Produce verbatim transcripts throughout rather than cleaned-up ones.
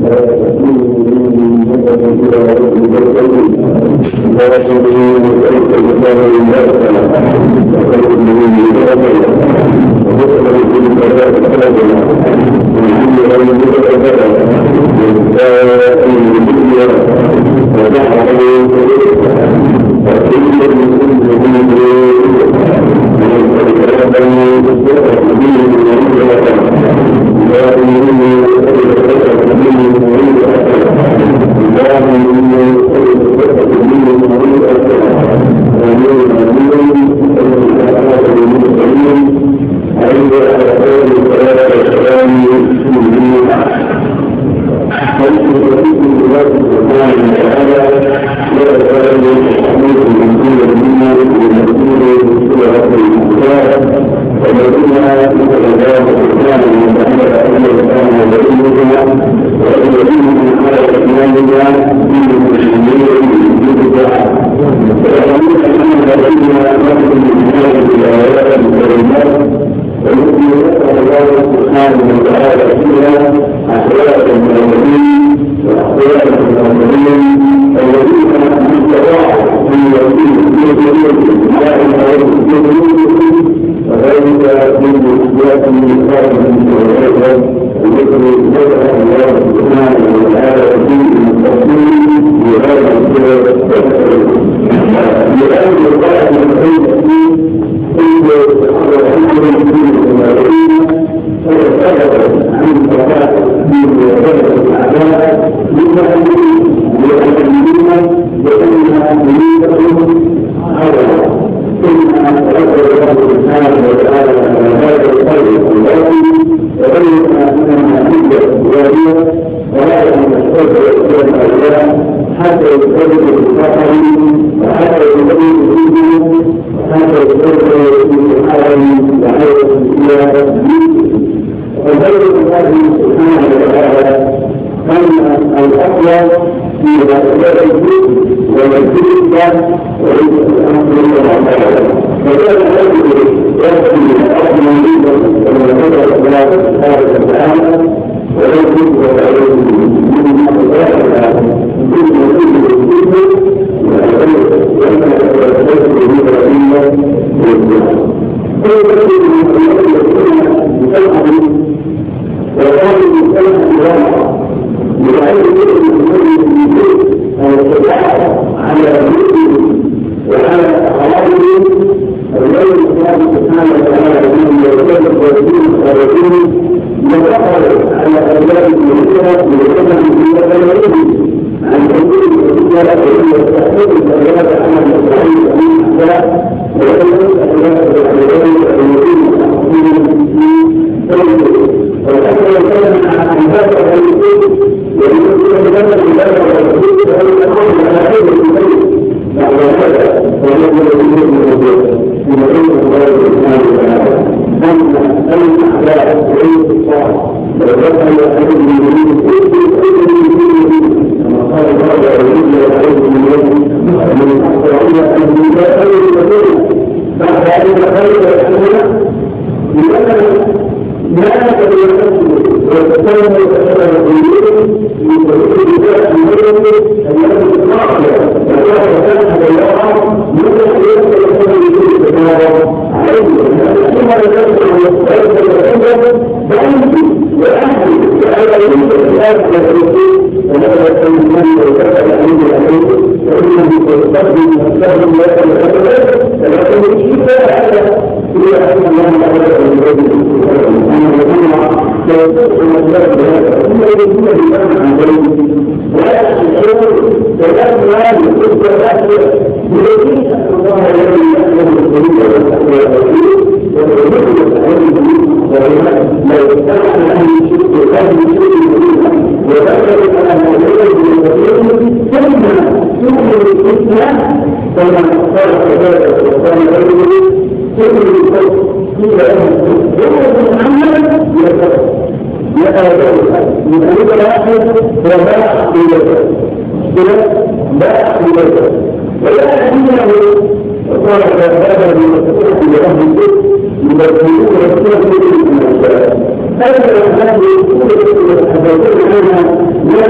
هذا الذي يكون الحديث عنها لا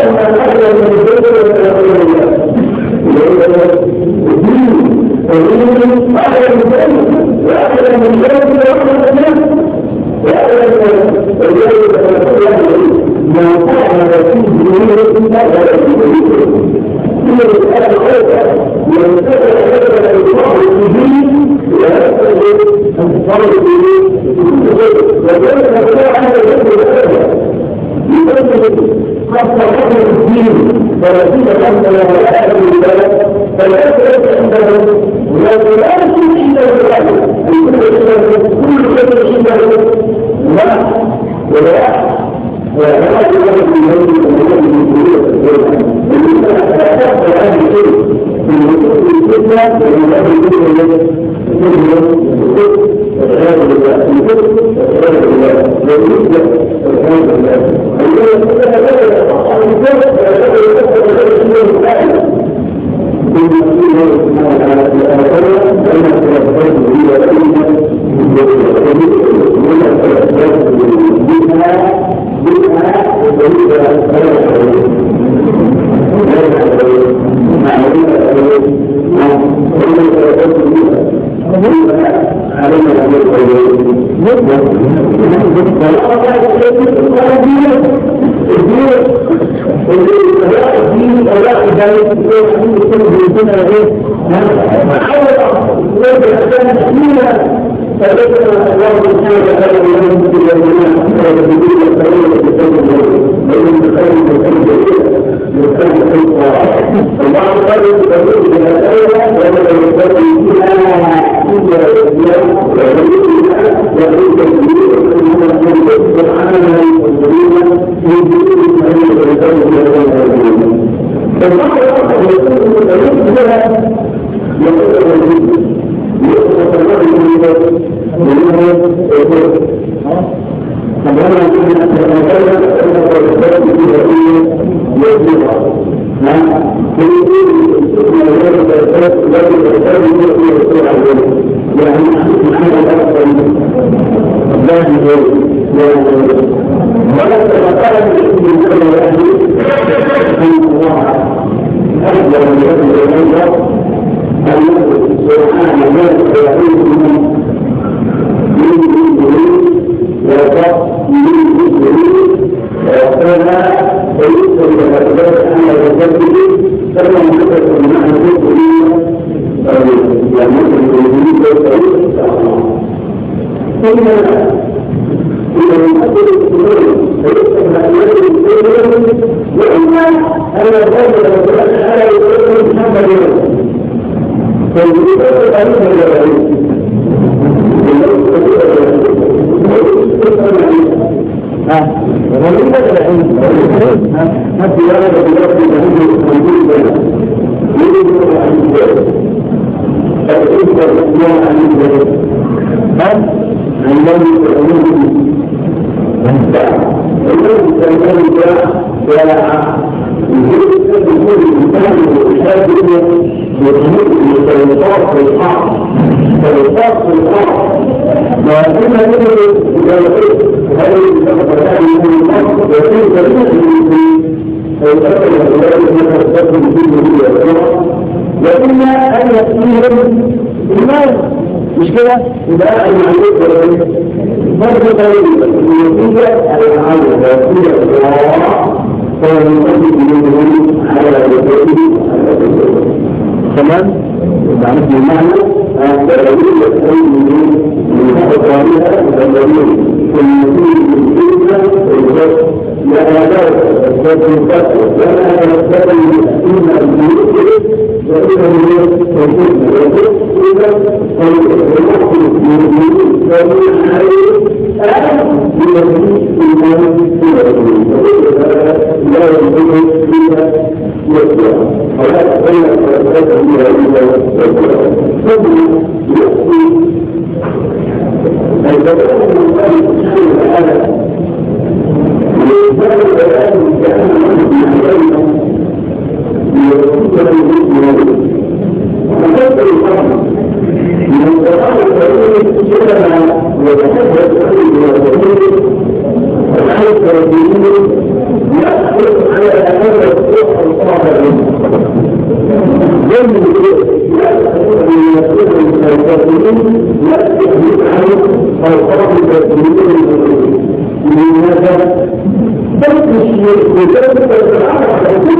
يأخذ على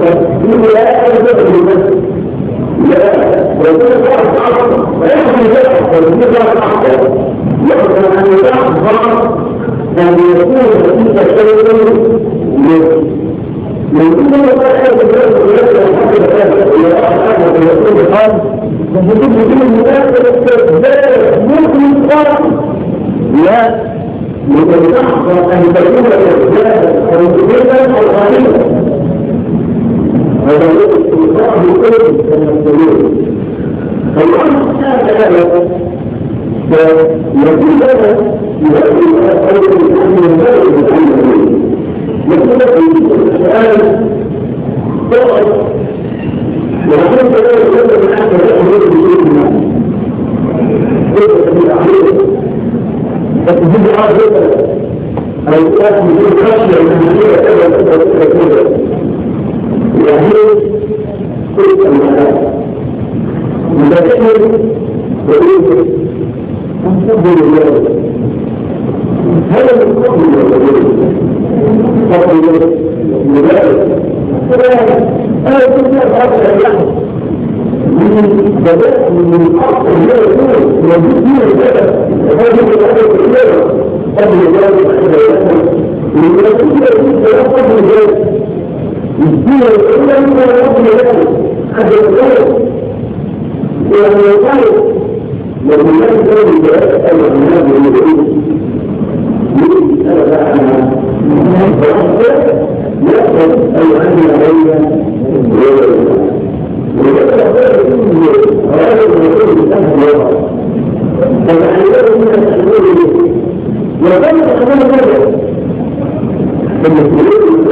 يقول لا أجل بس لا ويقول الله تعالى ويحكم ذلك ويقول الله تعالى يحكم أن يتعظم أن يكون فيك شيء من كل ما تأخذ بذلك ويجب أن يحكم ذلك ويقول الله ويقول ذلك ممكن قال لا يتحقق أن تكون الإسلام موجودة أو غالبة هذا الاستيقاظ بكل المسؤولين فالله تعالى فيقول لنا يؤدي إلى قول الأمر الغالب الأمرين يقول في السؤال طبعا ويقول كذلك يجب أن أحد يأخذ بشيء كيف بالعقيدة فتجد عقيدة أو تأخذ بشيء خشية من هي كذا كذا كذا كذا يعني كل المعنى مذاكرة وإيه أنتظر الله هذا من قبل الله قبل مذاكرة أنا كنت أفعل الأحد بدأت من الأرض اللي يقول وجدين الجبل هذه الأرض الكبيرة قبل ذلك من يقول لك قبل ذلك الدين الأولى من قبل ذلك حتى يقول يعني يقول لما يقول الجبل أول الناس من يقول يقول أنا لا أعلم يأخذ أي عني علي ويقول هذا الرسول الأهل الله فالعيال من الأهل وقال أخبار ماذا فالمسؤولين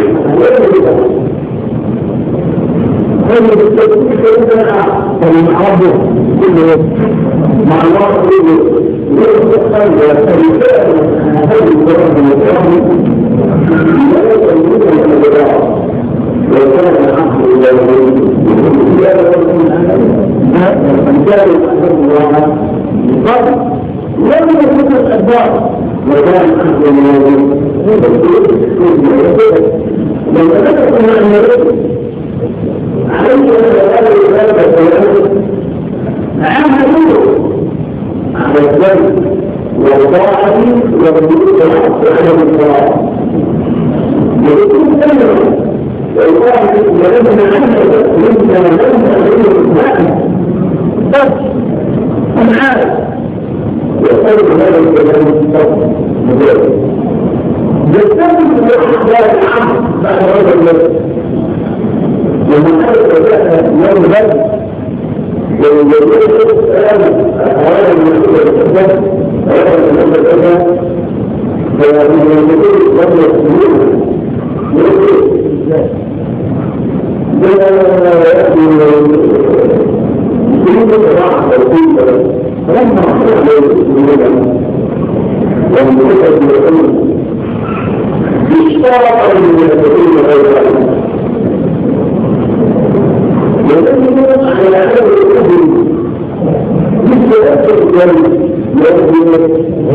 هذا بالتأكيد فإذا فمن عرضه كل يوم مع الله كله ويستقل ويستقل هذه الضرب المتعامل لا يتمنون الأدراء وكان الحمد لله من كان يحب الله قال لم يكن الأدبار وكان الحمد لله لما ذكرت مع النبي عليه الصلاة والسلام عملوا على الذنب والطاعة والبيوت على الصلاة يكون سنة والله ولدنا عنه منا لنا غير معه بس أنا عارف يقول هذا الكلام مجرد يستمر بالأحداث العام بعد هذا الوقت لما حدث ذلك يوم بدر ويقول السلام أحوال المسؤولية الإسلام ويقول المسؤولية فيقول المسؤولية لم يسمونه يقول فلما أخذ المسؤولية والمسؤولية يقول اشترط المسؤولية غير يدل على هذا الأمر مثل أكثر الجانب يأخذ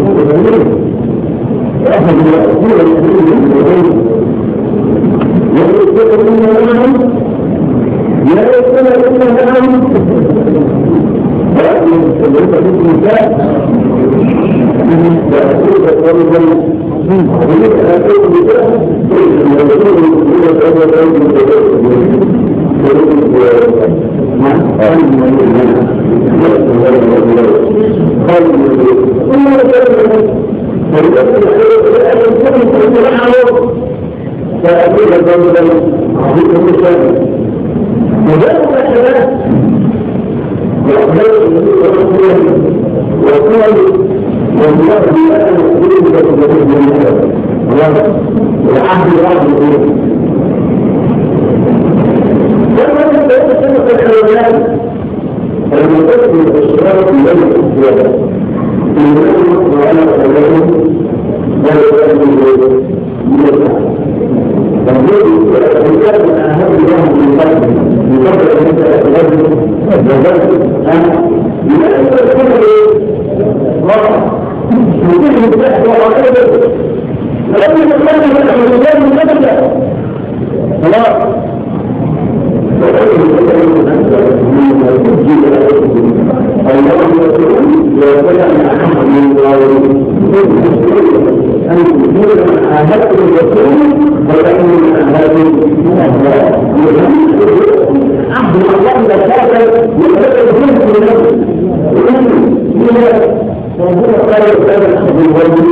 أحد الأسئلة الأمرين يقول لنا معهم لا يقول لنا معهم ولكن سبب الإنسان يأخذ طريقا ويجب أن أقول بذلك فأقول الضرورة عظيم المشاهد وذلك الحياة وأخذ وقال والله لا أقول لك والعهد الواحد يقول لما تبدأ سنة الحيوانات المتكلم بالشرارة من ذلك الزيادة من ذلك وعلى أولهم لا يتكلم من الزيادة فالذي يتكلم عن هذا الله من ذلك من قبل أن يتكلم وذلك أنا لماذا تكلم الله يمكن أن تحت وعقبه لم يتكلم عن الإسلام من قبل ويكون من هذه عبد الله بشاكل يتبقى جنس النفس وإن موضوع قال الإسلام الحب الوجه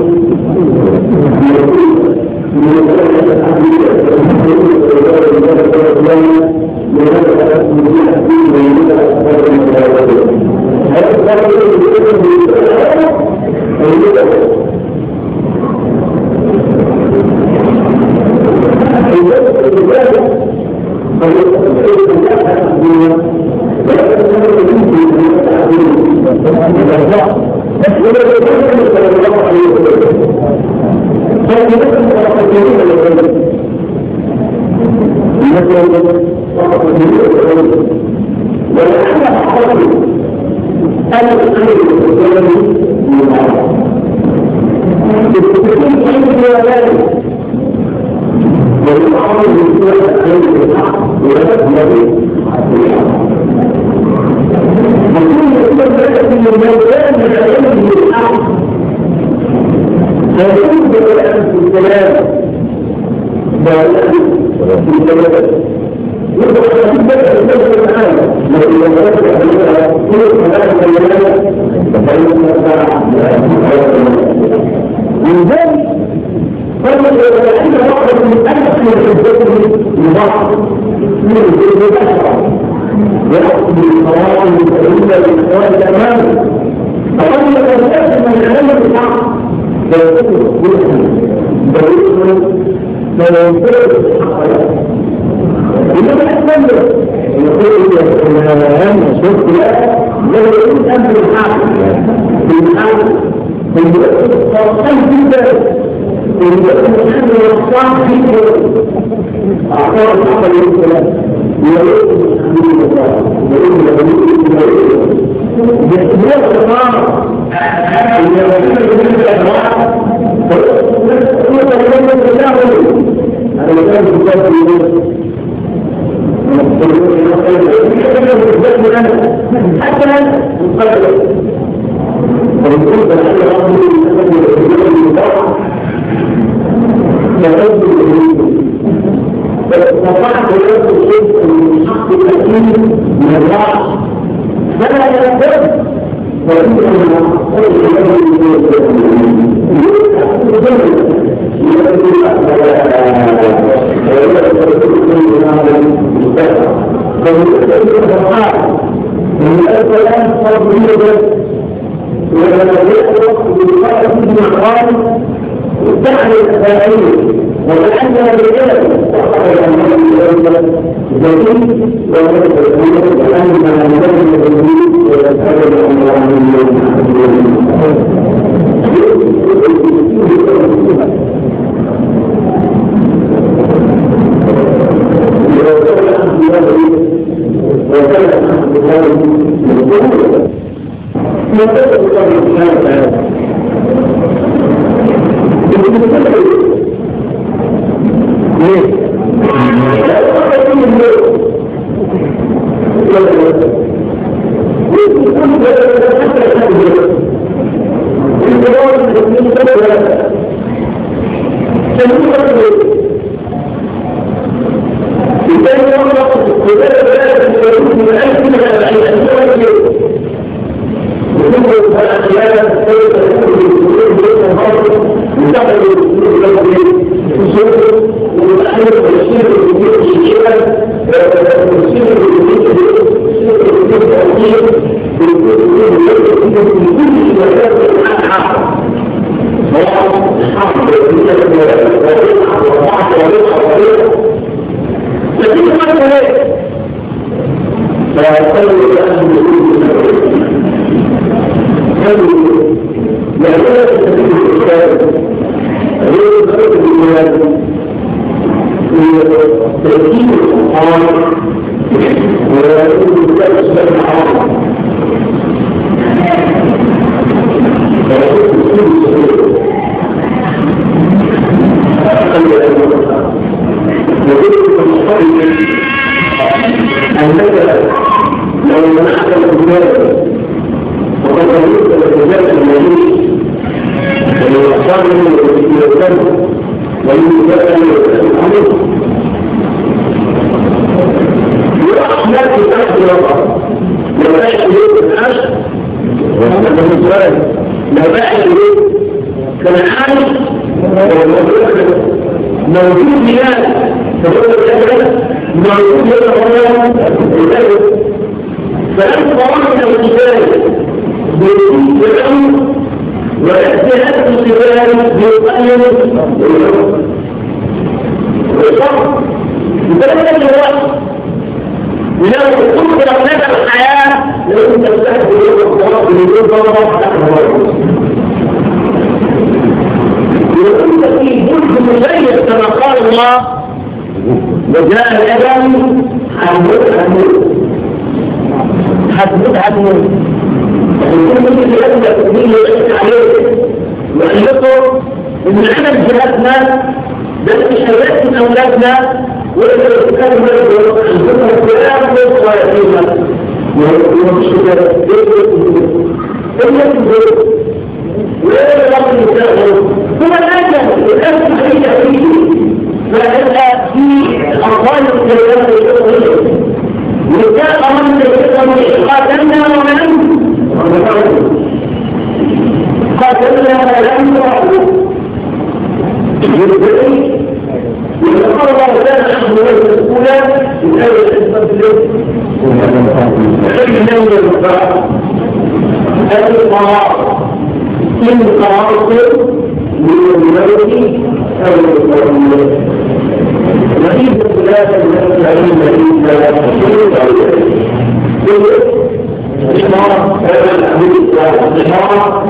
ويجب موجود مياه فهو الأجل موجود هنا الأجل فأنت طبعا الكتاب بيكون بالأمر والاجتهاد في الكتاب بيقلل الأمر والصبر بثلاثة الوقت لو كنت رغبة الحياة لازم تستهد بالوقت والوقت اللي يكون ضرر حتى الوقت وكنت في جزء مغير كما قال الله وجاء الأجل حدود حدود حدود حدود وكل من يبدأ تقول له عليه وقال إن عدم جهاتنا بس شباب من أولادنا وإذا كان مرض عندنا الكلام والصلاة ومش كده إلا تقول ولا رب الإنسان ثم الآن الآن حقيقة فيه فإذا في أرضان الكلام الإسرائيلية وكان أمام الإسرائيلية قاتلنا ومن قاتلنا ومن يبدأي ويقول الله تعالى نحن الأولى من أول الإسلام فإنه يبقى هذه القرار إن قرارته من الملك أو الملك وإذا ثلاثة من العلم إلا الإشارة هذا الأمر الإشارة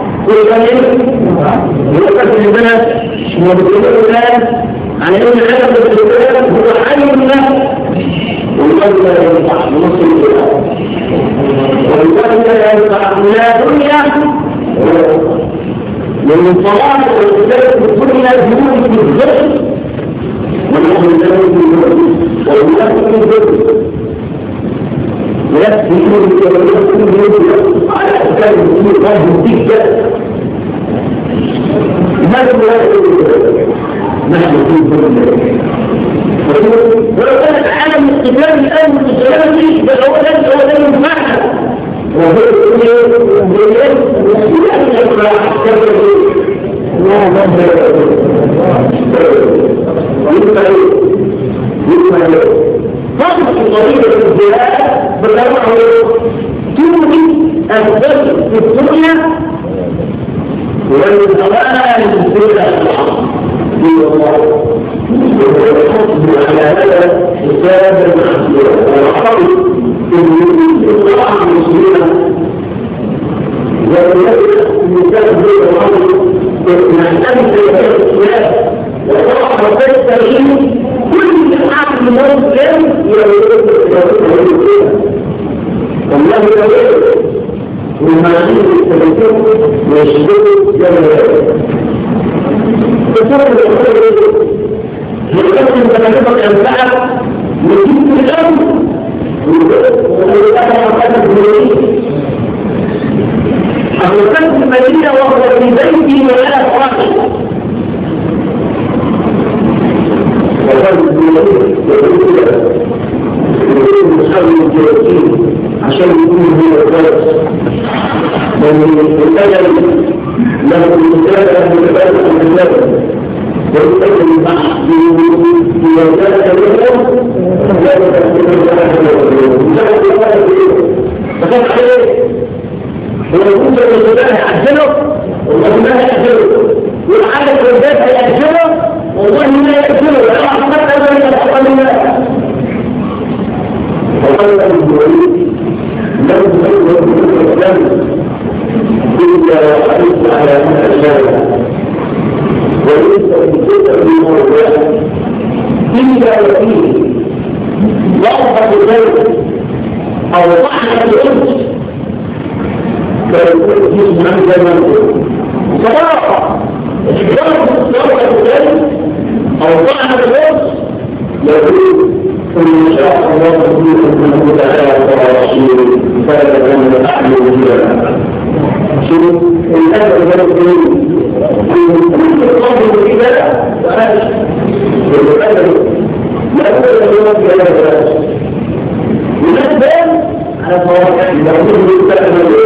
ويقف للبنات وبدون الناس عن أن العلم بالكلام هو حي له ويقول لا ينفع نص الكلام ويقول لا ينفع لا دنيا ومن صلاة والكتاب بالدنيا جنود في الظلم ونحن نجد في الظلم ويقول في الظلم ويكفي يكفي على أسباب الدين الله جدا لماذا لا يقول نحن في الظلم ولو كانت عالم الاستقلال الآن من الإسلام بل هو لن هو لن ينفعها وهو يقول فضل طريقة الزراعة بالأمر تولي الدرس في الدنيا والأمان الزراعة على هذا حساب والحفظ في الصلاح المسلمة ويجب المثال بين الرجل نحتاج إلى الإسلام وطرح وقت التغيير كل الحاكم من الإسلام يجب الإسلام والله يجب والمعانين الثلاثين يشبه جميعا تصرف الأخير يقدم تكلفة أنفعك يجب الأمر ويقدم مقدم المدينة أخلقت المدينة وهو في بيتي ولا فراغ وقال المدينة يقول لك يقول مصابي الجواسين عشان يكون هو الغرس ومن الأجل له المساعدة متبادل من النبي ويقدم البحث في وزارة اليوم فقط عليه ويقول الرسولان يحجله والله ما يحجله والعالم والذات يحجله والله ما يحجله ولا حقا أبدا يحقا لله وقال المعيد لم يكن الإسلام إلا وحرص على أن أشاره وليس بجزء من موضوع إلا وفيه ضعف الغير أو ضحك الأنس فيكون فيه من زمن صراحة ضعف الغير أو ضحك الأنس يقول إن شاء الله تكون من تعالى ورسوله فلا من تعمل بها شوف الأدب الغير كل القول كده والأدب لا يقول اليوم في هذا الناس ونسبة على مواقع يقول يستعمل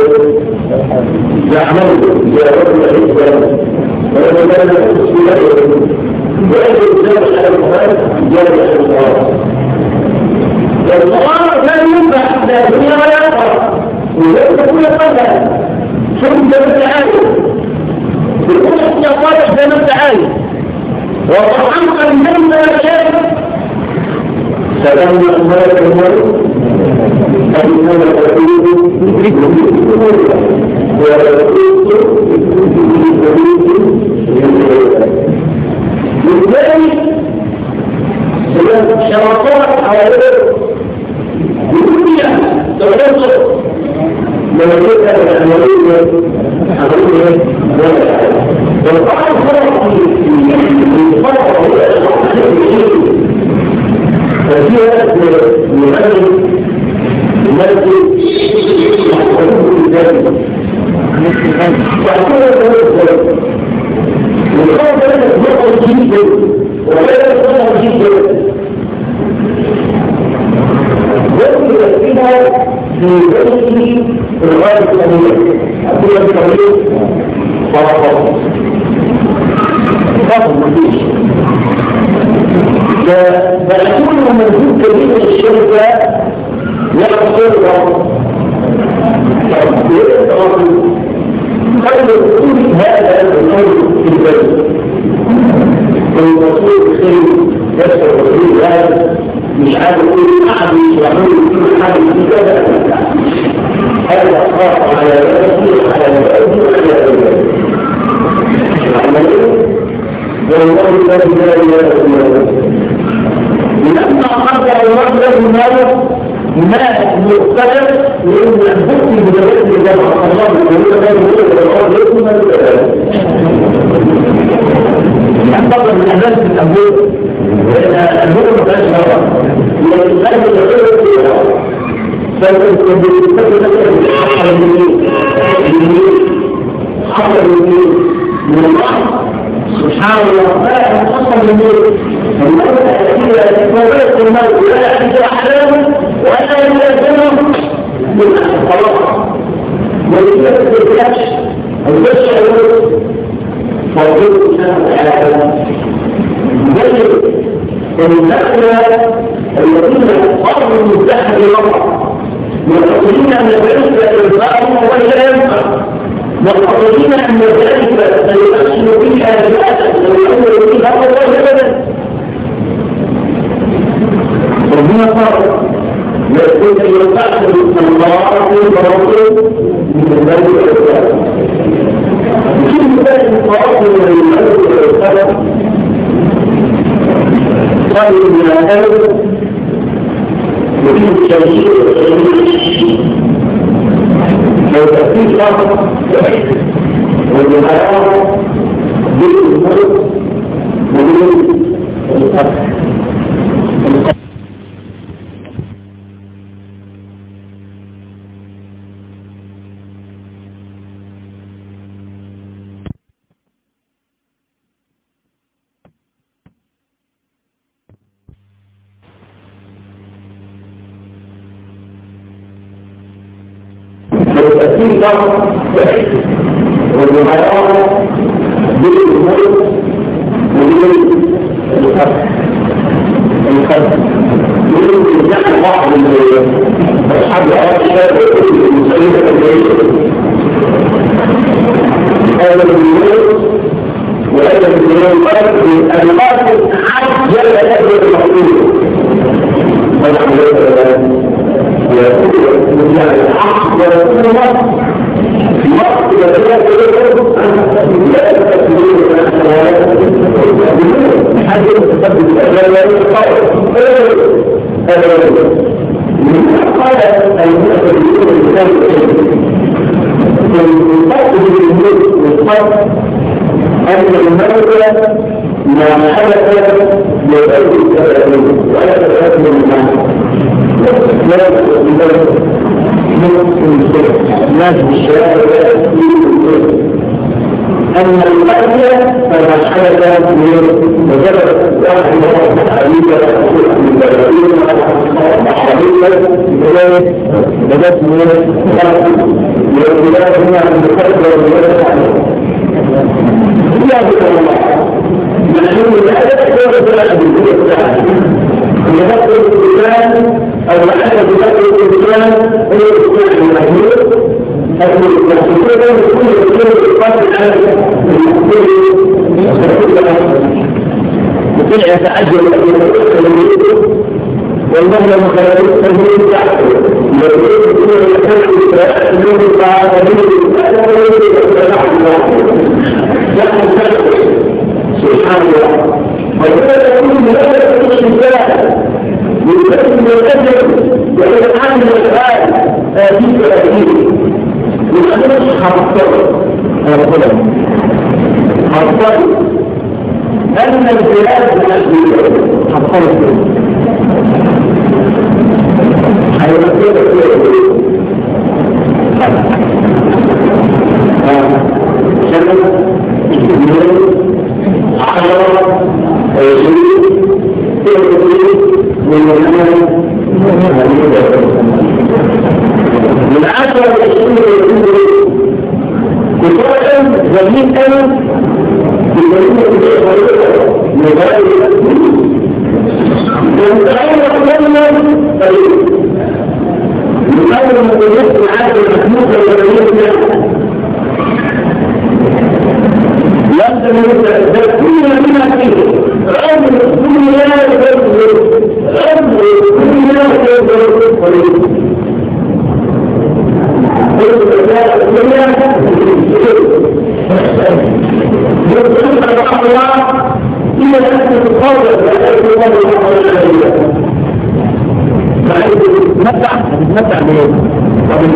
يعمل يا رب العزة ولما كان يقول ويجب الزوج على القرآن جل على القرآن. والقرآن لا ينفع لا دنيا ولا آخرة وليس كل قدر ثم تعالى بالقرآن يقال بما تعالى والقرآن قد نمى شيء سلام الله عليكم أنما الرسول لذلك شرطات على الدنيا تغلق لما تبقى العملية عملية والقرآن فرق في فرق ففيها يغني المسجد يحفظون ذلك فأقول ذلك والقرآن ذلك يقول جيدا ولا يقول جيدا ذلك فيها في ذلك الغاية الأمية أقول التغيير فرق فرق مفيش فيكون منزول كبير من الشركة يحصل قبل وصول هذا الأمر في البلد والمصير خير يسر وصول هذا مش عارف يقول أحد يشرحون كل حاجة في كذا هذا أخاف على ذلك على ذلك على ذلك والله لا إله إلا الله لما قدر الله له ماله ماء مختلف لأن الحكم بدرجة جمع الله ويقول له الله يكون الكلام يعتبر من أهل الأبواب الأبواب ما فيهاش هواء لأن الأهل الأبواب فيها هواء فالكتب بالكتب حصل منين حصل منين من الله سبحان الله لا حصل منين الله تأثير فوقت الموت ولا يحدث أحلامه ولا يلازمه من الصلاة ولكن الكتابش البشر يقول فوقت سنة على ذلك النقل الذين قرروا المزدحة للمرأة والقصدين أن ذلك إرضاءهم ولا ينفع والقصدين أن ذلك سيؤثر فيها بالأسف ويؤثر فيها الله أبدا ربنا قال يقول أن يؤثر الله ورسوله من ذلك الإرضاء كل ذلك التواصل من ذلك الإرضاء قالوا من هذا وفي التوحيد لو تأتي فقط والجماعة بالملك وبالقتل والتأثير فقط والجماعة بالملك وبالقتل القتل يمكن نحن بعض أصحاب العرب المسلمة الجيدة هذا الملك وهذا الملك القاتل حد جل أجل المحدود ونحن يقول من الحق ويقول الله في وقت يتجاهل لا تستطيعون حد يتثبت الأجل هذا من قال المتفكرون الإسلام الفرق بين الملك والصرف أن الملك ما حدث يبدو التفاعلين ولا تفاعل من المعنى لا الناس بالشهادة أن القتل فما حدث من مجرد واحد من الحديثة من البلدين الحديثة بدأت من القتل لأولاد هنا من القتل والولد عنه لا بد الله نحن الأدب ثلاثة بالدنيا بتاعها يذكر الإنسان أو لحظة يذكر الإنسان هو الإنسان المحمود أكل المحمود كل كل القاتل على المحمود يتعجل أن يتوصل إليه والله لما خلقت التنمية تحته يقول كل الحمد لله النور العالمين سبحان الله وكذا يكون مجرد الشفاء يتكلم من الأجل ويتعامل الآن آتيك آتيك يتكلم حرصر حرصر حرصر أن البلاد الأجلية حرصر حيوانات كثيرة سنة اثنين عشرة عشرين ثلاثين من الأمام من عشرة عشرين كتابا زمين أنا بمدينة الشيخ مبارك ونتعرف لنا طريق نحاول أن نتعرف عاد المحمود والمدينة لازم نتذكرنا بما فيه أمر الدنيا يبذل أمر الدنيا يبذل طريق الدنيا يبذل رحمه الله إلى أن تتقاضى بأيدي الله العظيم نتمتع نتمتع بيه ومن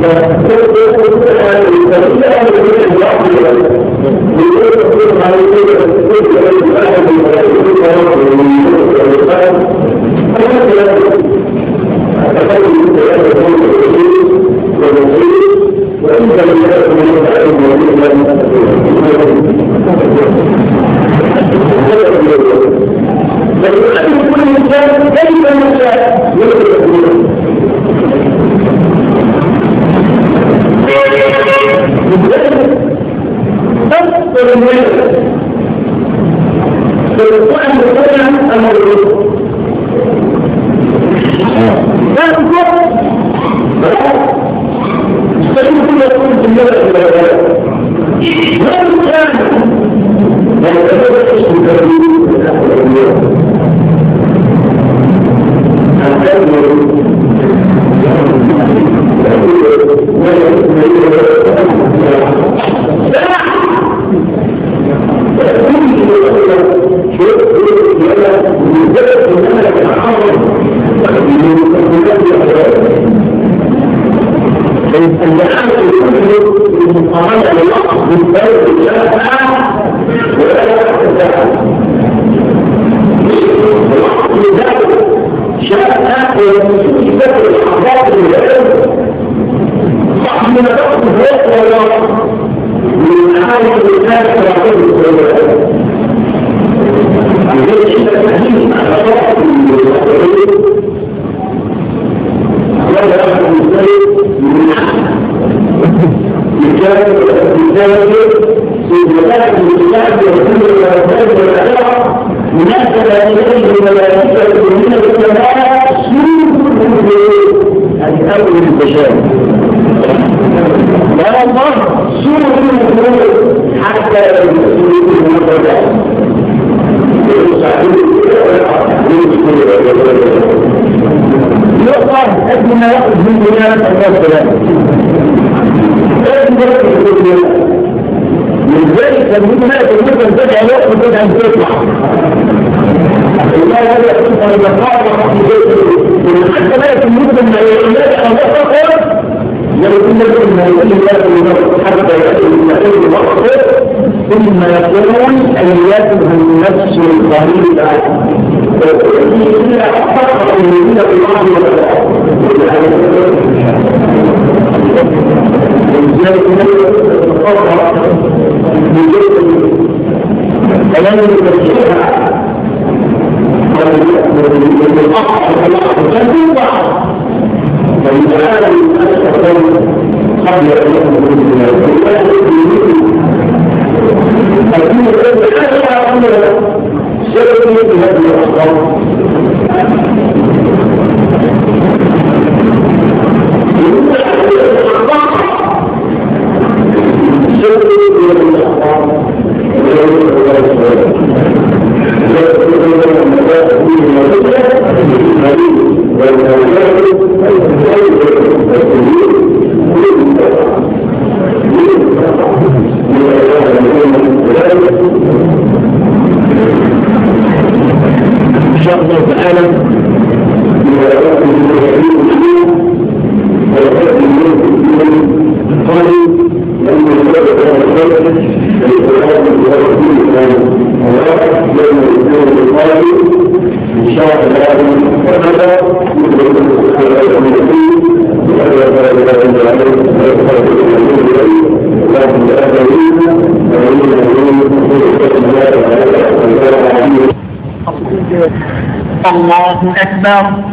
الله أكبر.